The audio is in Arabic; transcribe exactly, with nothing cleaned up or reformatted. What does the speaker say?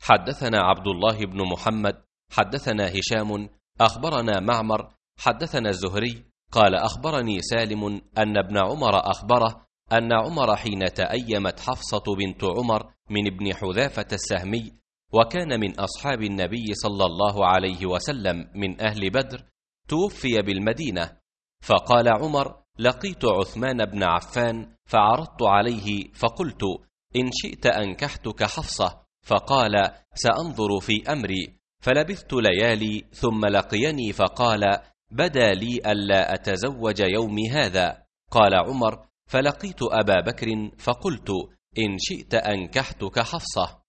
حدثنا عبد الله بن محمد حدثنا هشام أخبرنا معمر حدثنا الزهري قال أخبرني سالم أن ابن عمر أخبره أن عمر حين تأيمت حفصة بنت عمر من ابن حذافة السهمي وكان من أصحاب النبي صلى الله عليه وسلم من أهل بدر توفي بالمدينة، فقال عمر: لقيت عثمان بن عفان فعرضت عليه فقلت: إن شئت أنكحتك حفصة، فقال: سأنظر في أمري، فلبثت ليالي ثم لقيني فقال: بدا لي ألا أتزوج يومي هذا. قال عمر: فلقيت أبا بكر فقلت: إن شئت أنكحتك حفصة.